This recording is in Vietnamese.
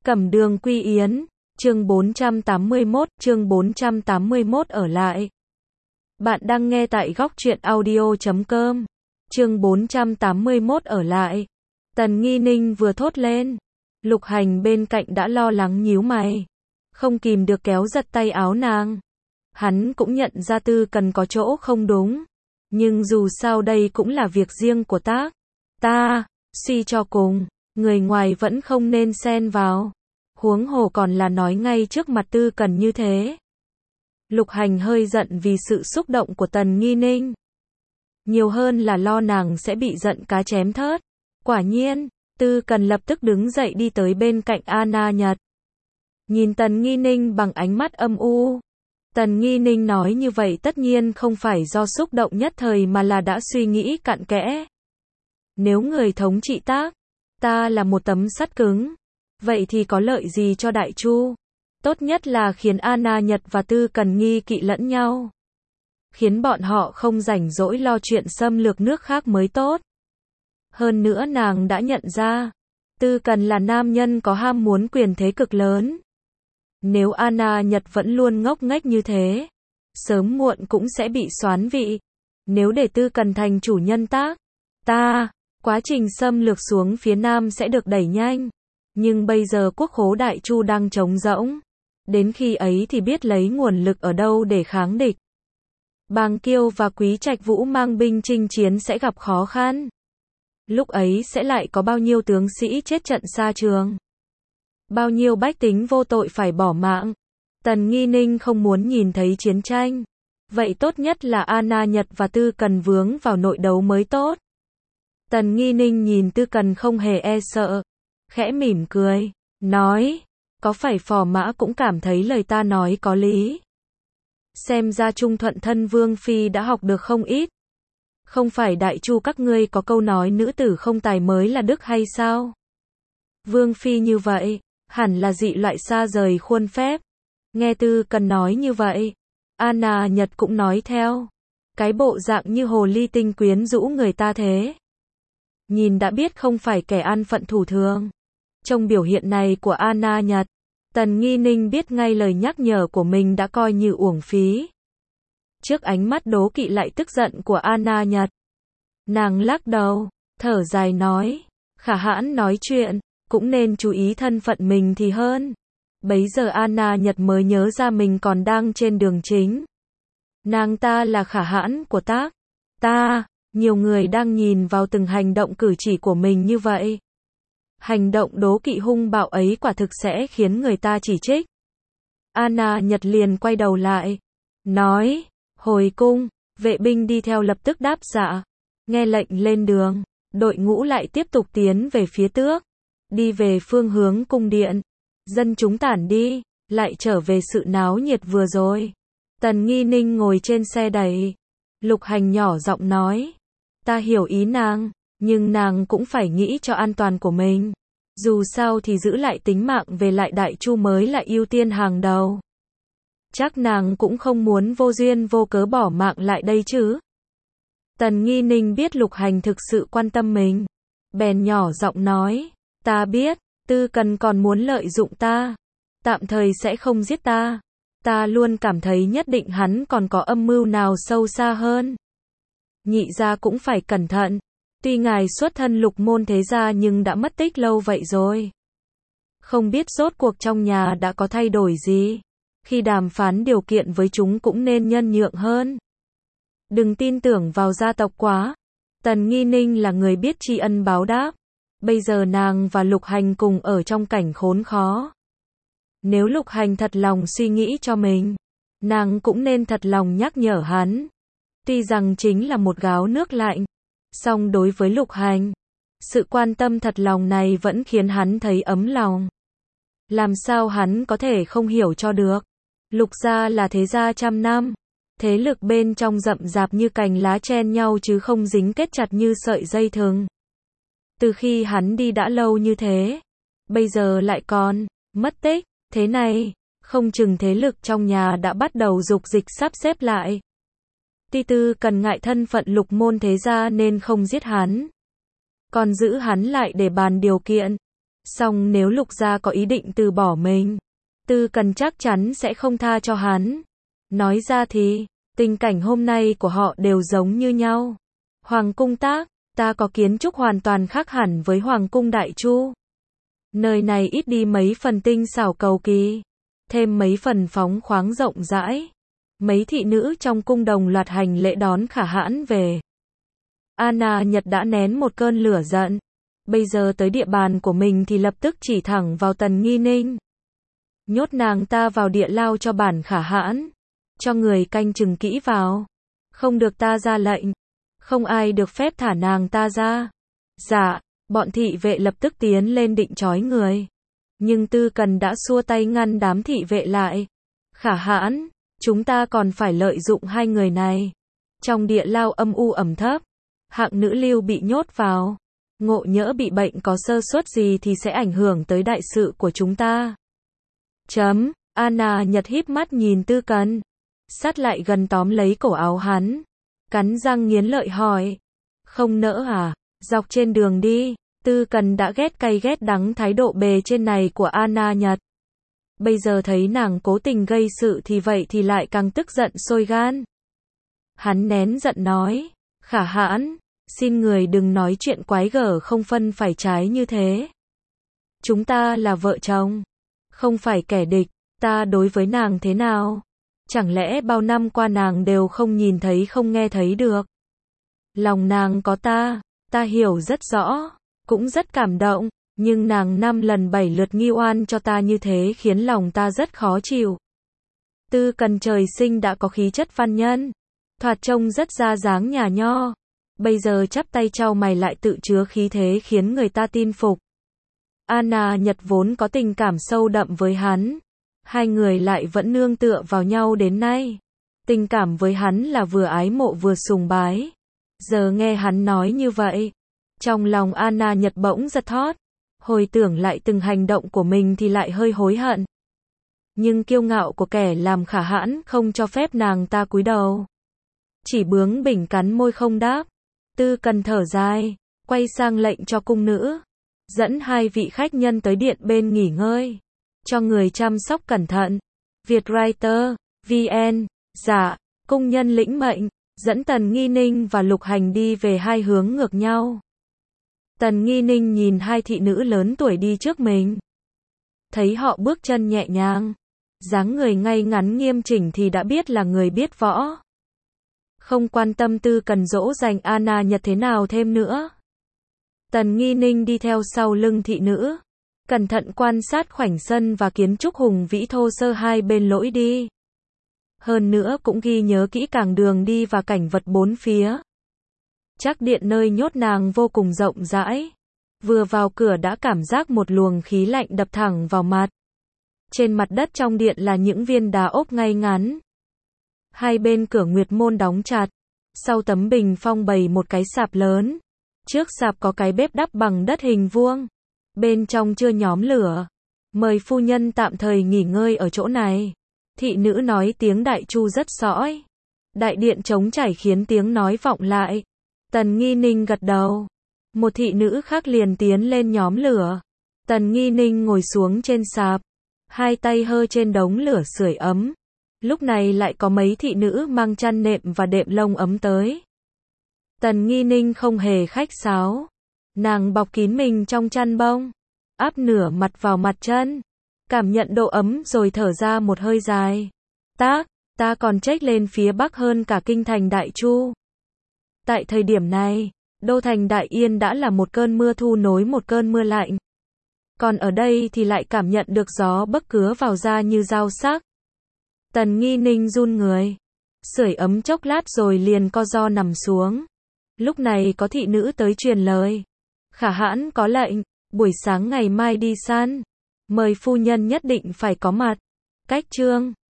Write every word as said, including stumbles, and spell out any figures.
Cẩm Đường Quy Yến, chương bốn trăm tám mươi mốt, chương bốn trăm tám mươi mốt ở lại. Bạn đang nghe tại góc truyện audio chấm com. Chương bốn trăm tám mươi mốt ở lại. Tần Nghi Ninh vừa thốt lên, Lục Hành bên cạnh đã lo lắng nhíu mày, không kìm được kéo giật tay áo nàng. Hắn cũng nhận ra Tư Cần có chỗ không đúng, nhưng dù sao đây cũng là việc riêng của tác. Ta, suy cho cùng, người ngoài vẫn không nên xen vào. Huống hồ còn là nói ngay trước mặt Tư Cần như thế. Lục Hành hơi giận vì sự xúc động của Tần Nghi Ninh, nhiều hơn là lo nàng sẽ bị giận cá chém thớt. Quả nhiên, Tư Cần lập tức đứng dậy đi tới bên cạnh Anna Nhật, nhìn Tần Nghi Ninh bằng ánh mắt âm u. Tần Nghi Ninh nói như vậy tất nhiên không phải do xúc động nhất thời mà là đã suy nghĩ cặn kẽ. Nếu người thống trị tác, ta là một tấm sắt cứng, vậy thì có lợi gì cho Đại Chu? Tốt nhất là khiến Anna Nhật và Tư Cần nghi kỵ lẫn nhau, khiến bọn họ không rảnh rỗi lo chuyện xâm lược nước khác mới tốt. Hơn nữa nàng đã nhận ra, Tư Cần là nam nhân có ham muốn quyền thế cực lớn. Nếu Anna Nhật vẫn luôn ngốc nghếch như thế, sớm muộn cũng sẽ bị soán vị. Nếu để Tư Cần thành chủ nhân tác, ta, quá trình xâm lược xuống phía nam sẽ được đẩy nhanh. Nhưng bây giờ quốc khố Đại Chu đang trống rỗng, đến khi ấy thì biết lấy nguồn lực ở đâu để kháng địch. Bàng Kiêu và Quý Trạch Vũ mang binh chinh chiến sẽ gặp khó khăn. Lúc ấy sẽ lại có bao nhiêu tướng sĩ chết trận xa trường, bao nhiêu bách tính vô tội phải bỏ mạng. Tần Nghi Ninh không muốn nhìn thấy chiến tranh, vậy tốt nhất là Anna Nhật và Tư Cần vướng vào nội đấu mới tốt. Tần Nghi Ninh nhìn Tư Cần không hề e sợ, khẽ mỉm cười, nói, có phải phò mã cũng cảm thấy lời ta nói có lý? Xem ra Trung Thuận thân Vương Phi đã học được không ít. Không phải Đại Chu các ngươi có câu nói nữ tử không tài mới là đức hay sao? Vương Phi như vậy, hẳn là dị loại xa rời khuôn phép. Nghe Tư Cần nói như vậy, Anna Nhật cũng nói theo, cái bộ dạng như hồ ly tinh quyến rũ người ta thế. Nhìn đã biết không phải kẻ an phận thủ thường. Trong biểu hiện này của Anna Nhật, Tần Nghi Ninh biết ngay lời nhắc nhở của mình đã coi như uổng phí. Trước ánh mắt đố kỵ lại tức giận của Anna Nhật, nàng lắc đầu, thở dài nói, khả hãn nói chuyện, cũng nên chú ý thân phận mình thì hơn. Bấy giờ Anna Nhật mới nhớ ra mình còn đang trên đường chính. Nàng ta là khả hãn của tác. Ta, nhiều người đang nhìn vào từng hành động cử chỉ của mình như vậy. Hành động đố kỵ hung bạo ấy quả thực sẽ khiến người ta chỉ trích. Anna Nhật liền quay đầu lại, nói, hồi cung. Vệ binh đi theo lập tức đáp dạ, nghe lệnh lên đường. Đội ngũ lại tiếp tục tiến về phía tước, đi về phương hướng cung điện. Dân chúng tản đi, lại trở về sự náo nhiệt vừa rồi. Tần Nghi Ninh ngồi trên xe đẩy, Lục Hành nhỏ giọng nói, ta hiểu ý nàng, nhưng nàng cũng phải nghĩ cho an toàn của mình. Dù sao thì giữ lại tính mạng về lại Đại Chu mới là ưu tiên hàng đầu. Chắc nàng cũng không muốn vô duyên vô cớ bỏ mạng lại đây chứ. Tần Nghi Ninh biết Lục Hành thực sự quan tâm mình, bèn nhỏ giọng nói, ta biết, Tư Cần còn muốn lợi dụng ta, tạm thời sẽ không giết ta. Ta luôn cảm thấy nhất định hắn còn có âm mưu nào sâu xa hơn. Nhị gia cũng phải cẩn thận. Tuy ngài xuất thân lục môn thế gia nhưng đã mất tích lâu vậy rồi. Không biết rốt cuộc trong nhà đã có thay đổi gì. Khi đàm phán điều kiện với chúng cũng nên nhân nhượng hơn. Đừng tin tưởng vào gia tộc quá. Tần Nghi Ninh là người biết tri ân báo đáp. Bây giờ nàng và Lục Hành cùng ở trong cảnh khốn khó. Nếu Lục Hành thật lòng suy nghĩ cho mình, nàng cũng nên thật lòng nhắc nhở hắn. Tuy rằng chính là một gáo nước lạnh, song đối với Lục Hành, sự quan tâm thật lòng này vẫn khiến hắn thấy ấm lòng. Làm sao hắn có thể không hiểu cho được. Lục gia là thế gia trăm năm, thế lực bên trong rậm rạp như cành lá chen nhau chứ không dính kết chặt như sợi dây thừng. Từ khi hắn đi đã lâu như thế, bây giờ lại còn mất tích thế này, không chừng thế lực trong nhà đã bắt đầu dục dịch sắp xếp lại. Ti Tư Cần ngại thân phận lục môn thế gia nên không giết hắn, còn giữ hắn lại để bàn điều kiện. Song nếu Lục gia có ý định từ bỏ mình, Tư Cần chắc chắn sẽ không tha cho hắn. Nói ra thì, tình cảnh hôm nay của họ đều giống như nhau. Hoàng cung Tác, ta có kiến trúc hoàn toàn khác hẳn với Hoàng cung Đại Chu. Nơi này ít đi mấy phần tinh xảo cầu kỳ, thêm mấy phần phóng khoáng rộng rãi. Mấy thị nữ trong cung đồng loạt hành lễ đón Khả Hãn về. Anna Nhật đã nén một cơn lửa giận. Bây giờ tới địa bàn của mình thì lập tức chỉ thẳng vào Tần Nghi Ninh. Nhốt nàng ta vào địa lao cho bản Khả Hãn. Cho người canh chừng kỹ vào. Không được ta ra lệnh. Không ai được phép thả nàng ta ra. Dạ, bọn thị vệ lập tức tiến lên định trói người. Nhưng Tư Cần đã xua tay ngăn đám thị vệ lại. Khả Hãn, chúng ta còn phải lợi dụng hai người này. Trong địa lao âm u ẩm thấp, hạng nữ lưu bị nhốt vào. Ngộ nhỡ bị bệnh có sơ suất gì thì sẽ ảnh hưởng tới đại sự của chúng ta. Chấm, Anna Nhật híp mắt nhìn Tư Cần. Sát lại gần tóm lấy cổ áo hắn. Cắn răng nghiến lợi hỏi. Không nỡ à? Dọc trên đường đi, Tư Cần đã ghét cay ghét đắng thái độ bề trên này của Anna Nhật. Bây giờ thấy nàng cố tình gây sự thì vậy thì lại càng tức giận sôi gan. Hắn nén giận nói. Khả Hãn, xin người đừng nói chuyện quái gở không phân phải trái như thế. Chúng ta là vợ chồng, không phải kẻ địch. Ta đối với nàng thế nào? Chẳng lẽ bao năm qua nàng đều không nhìn thấy không nghe thấy được? Lòng nàng có ta, ta hiểu rất rõ, cũng rất cảm động, nhưng nàng năm lần bảy lượt nghi oan cho ta như thế khiến lòng ta rất khó chịu. Tư Cần trời sinh đã có khí chất văn nhân, thoạt trông rất ra dáng nhà nho, bây giờ chắp tay chau mày lại tự chứa khí thế khiến người ta tin phục. Anna Nhật vốn có tình cảm sâu đậm với hắn, hai người lại vẫn nương tựa vào nhau đến nay. Tình cảm với hắn là vừa ái mộ vừa sùng bái. Giờ nghe hắn nói như vậy, trong lòng Anna Nhật bỗng giật thót, hồi tưởng lại từng hành động của mình thì lại hơi hối hận. Nhưng kiêu ngạo của kẻ làm Khả Hãn không cho phép nàng ta cúi đầu. Chỉ bướng bỉnh cắn môi không đáp. Tư Cần thở dài, quay sang lệnh cho cung nữ, dẫn hai vị khách nhân tới điện bên nghỉ ngơi, cho người chăm sóc cẩn thận. Vietwriter, vê en, dạ, cung nhân lĩnh mệnh, dẫn Tần Nghi Ninh và Lục Hành đi về hai hướng ngược nhau. Tần Nghi Ninh nhìn hai thị nữ lớn tuổi đi trước mình. Thấy họ bước chân nhẹ nhàng, dáng người ngay ngắn nghiêm chỉnh thì đã biết là người biết võ. Không quan tâm Tư Cần dỗ dành Anna Nhật thế nào thêm nữa. Tần Nghi Ninh đi theo sau lưng thị nữ, cẩn thận quan sát khoảnh sân và kiến trúc hùng vĩ thô sơ hai bên lối đi. Hơn nữa cũng ghi nhớ kỹ càng đường đi và cảnh vật bốn phía. Chắc điện nơi nhốt nàng vô cùng rộng rãi. Vừa vào cửa đã cảm giác một luồng khí lạnh đập thẳng vào mặt. Trên mặt đất trong điện là những viên đá ốp ngay ngắn. Hai bên cửa nguyệt môn đóng chặt. Sau tấm bình phong bày một cái sạp lớn. Trước sạp có cái bếp đắp bằng đất hình vuông. Bên trong chưa nhóm lửa. Mời phu nhân tạm thời nghỉ ngơi ở chỗ này. Thị nữ nói tiếng Đại Chu rất sõi. Đại điện trống trải khiến tiếng nói vọng lại. Tần Nghi Ninh gật đầu. Một thị nữ khác liền tiến lên nhóm lửa. Tần Nghi Ninh ngồi xuống trên sạp, hai tay hơ trên đống lửa sưởi ấm. Lúc này lại có mấy thị nữ mang chăn nệm và đệm lông ấm tới. Tần Nghi Ninh không hề khách sáo. Nàng bọc kín mình trong chăn bông, áp nửa mặt vào mặt chân, cảm nhận độ ấm rồi thở ra một hơi dài. Tác, ta còn chếch lên phía bắc hơn cả kinh thành Đại Chu. Tại thời điểm này, đô thành Đại Yên đã là một cơn mưa thu nối một cơn mưa lạnh. Còn ở đây thì lại cảm nhận được gió bấc cứa vào da như dao sắc. Tần Nghi Ninh run người, sưởi ấm chốc lát rồi liền co ro nằm xuống. Lúc này có thị nữ tới truyền lời. Khả Hãn có lệnh, buổi sáng ngày mai đi săn. Mời phu nhân nhất định phải có mặt. Cách chương